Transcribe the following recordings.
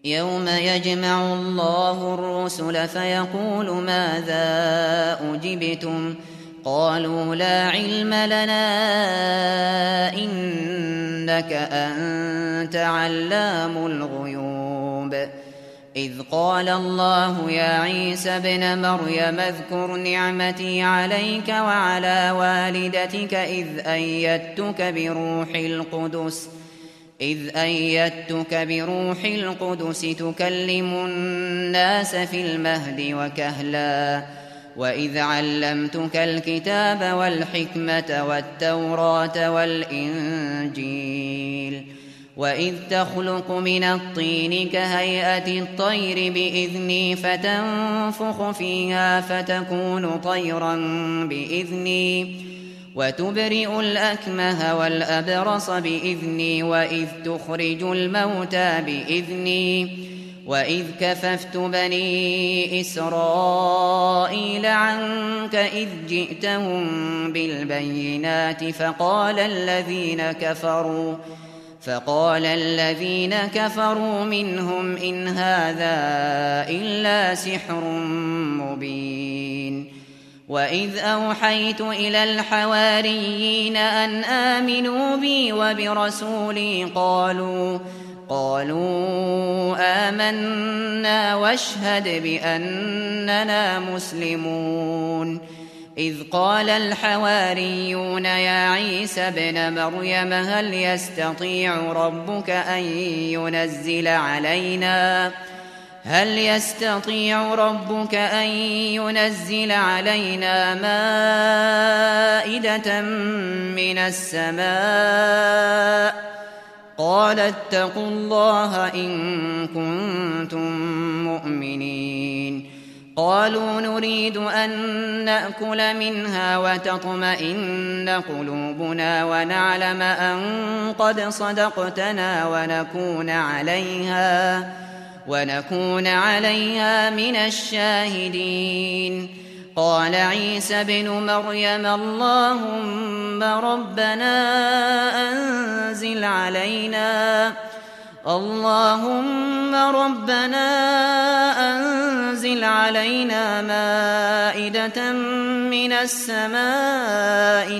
يوم يجمع الله الرسل فيقول ماذا أجبتم قالوا لا علم لنا إنك أنت علام الغيوب إذ قال الله يا عيسى ابن مريم اذكر نعمتي عليك وعلى والدتك إذ أيدتك بروح القدس تكلم الناس في المهد وكهلا وإذ علمتك الكتاب والحكمة والتوراة والإنجيل وإذ تخلق من الطين كهيئة الطير بإذني فتنفخ فيها فتكون طيرا بإذني وتبرئ الأكمه والأبرص بإذني وإذ تخرج الموتى بإذني وإذ كففت بني إسرائيل عنك إذ جئتهم بالبينات فقال الذين كفروا منهم إن هذا إلا سحر مبين وإذ أوحيت إلى الحواريين أن آمنوا بي وبرسولي قالوا آمنا واشهد بأننا مسلمون إذ قال الحواريون يا عيسى ابن مريم هل يستطيع ربك أن ينزل علينا مائدة من السماء قال اتقوا الله إن كنتم مؤمنين قالوا نريد أن نأكل منها وتطمئن قلوبنا ونعلم أن قد صدقتنا ونكون عليها من الشاهدين قال عيسى ابن مريم اللهم ربنا أنزل علينا مائدة من السماء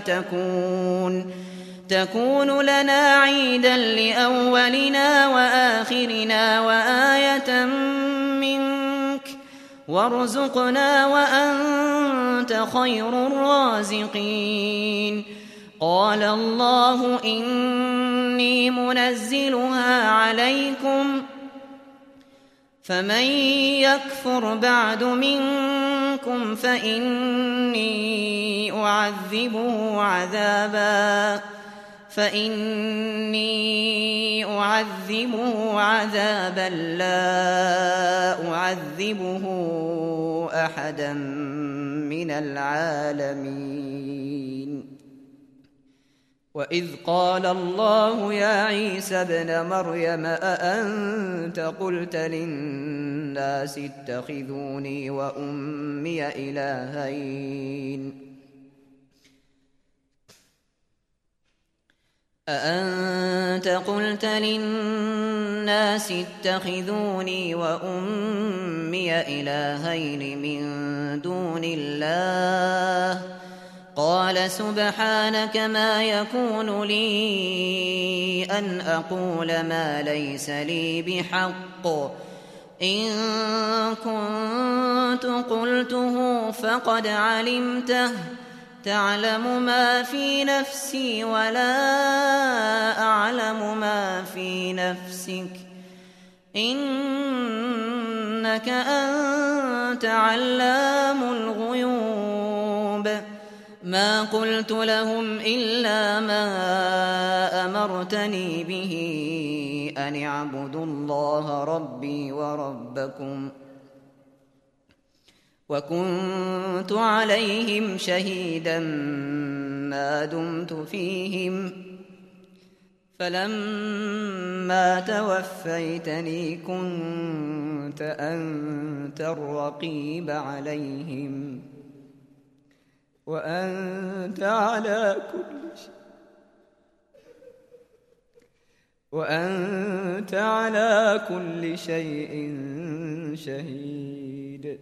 تكون لنا عيدا لأولنا وآخرنا وآية منك وارزقنا وأنت خير الرازقين قال الله إني منزلها عليكم فمن يكفر بعد منكم فإني أعذبه عذابا لا أعذبه أحدا من العالمين وإذ قال الله يا عيسى ابن مريم أأنت قلت للناس اتخذوني وأمي إلهين من دون الله قال سبحانك ما يكون لي أن أقول ما ليس لي بحق إن كنت قلته فقد علمته تعلم ما في نفسي ولا أعلم ما في نفسك إنك أنت علام الغيوب ما قلت لهم إلا ما أمرتني به أن اعبدوا الله ربي وربكم وكنت عليهم شهيدا ما دمت فيهم فلما توفيتني كنت أنت الرقيب عليهم وأنت وأنت على كل شيء شهيد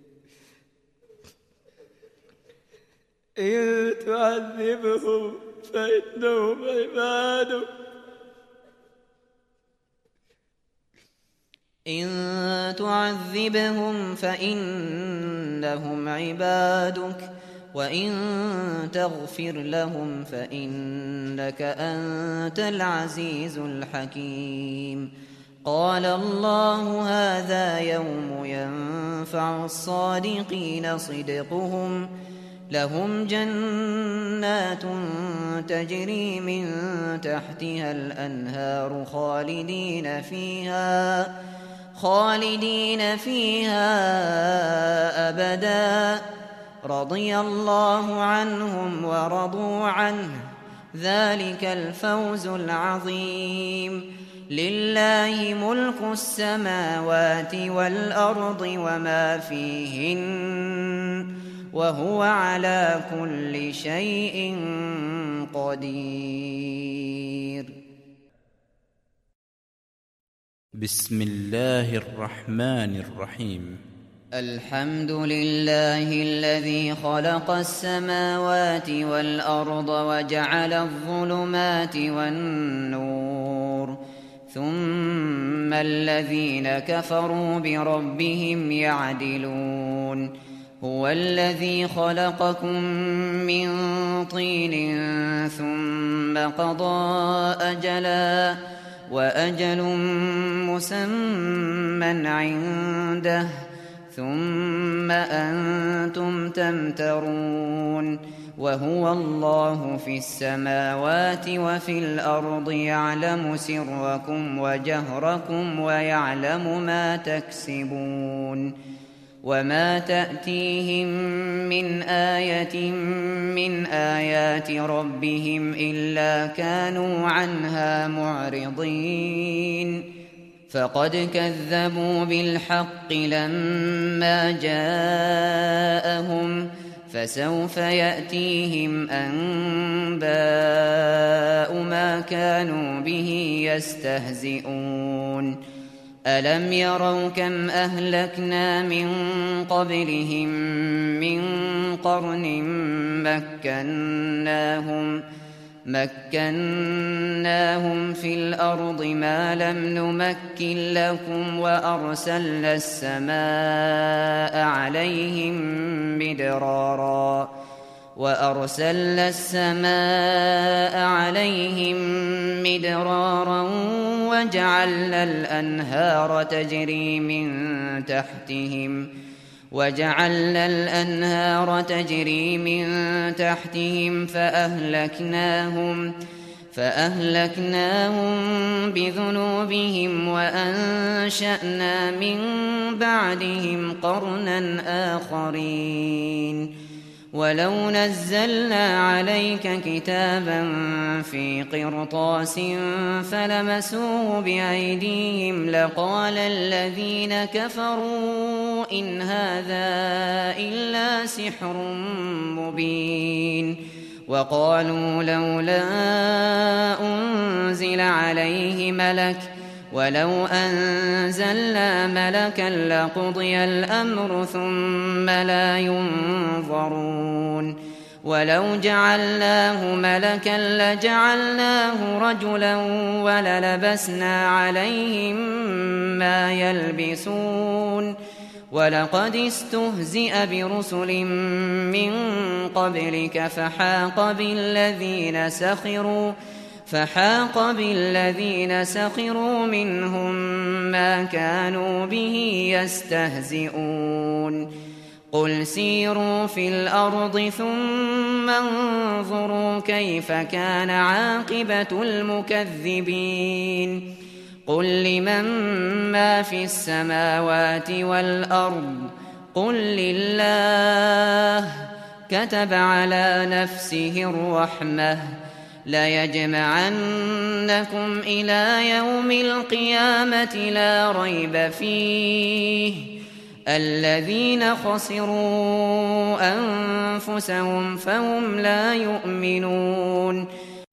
إن تعذبهم فإنهم عبادك إن تعذبهم فإنهم عبادك وإن تغفر لهم فإنك أنت العزيز الحكيم قال الله هذا يوم ينفع الصادقين صدقهم لهم جنات تجري من تحتها الأنهار خالدين فيها أبدا رضي الله عنهم ورضوا عنه ذلك الفوز العظيم لله ملك السماوات والأرض وما فيهن وهو على كل شيء قدير بسم الله الرحمن الرحيم الحمد لله الذي خلق السماوات والأرض وجعل الظلمات والنور ثم الذين كفروا بربهم يعدلون هو الذي خلقكم من طين ثم قضى أجلا وأجل مسمى عنده ثم أنتم تمترون وهو الله في السماوات وفي الأرض يعلم سركم وجهركم ويعلم ما تكسبون وما تأتيهم من آية من آيات ربهم إلا كانوا عنها معرضين فقد كذبوا بالحق لما جاءهم فسوف يأتيهم أنباء ما كانوا به يستهزئون ألم يروا كم أهلكنا من قبلهم من قرن مكناهم في الأرض ما لم نمكن لكم وأرسلنا السماء عليهم مدرارا وجعلنا الأنهار تجري من تحتهم فأهلكناهم بذنوبهم وأنشأنا من بعدهم قرنا آخرين ولو نزلنا عليك كتابا في قرطاس فلمسوه بأيديهم لقال الذين كفروا إن هذا إلا سحر مبين وقالوا لولا أنزل عليه ملك ولو أنزلنا ملكا لقضي الأمر ثم لا ينظرون ولو جعلناه ملكا لجعلناه رجلا وللبسنا عليهم ما يلبسون ولقد استهزئ برسل من قبلك فحاق بالذين سخروا منهم ما كانوا به يستهزئون قل سيروا في الأرض ثم انظروا كيف كان عاقبة المكذبين قل لمن ما في السماوات والأرض قل لله كتب على نفسه الرحمة ليجمعنكم إلى يوم القيامة لا ريب فيه الذين خسروا أنفسهم فهم لا يؤمنون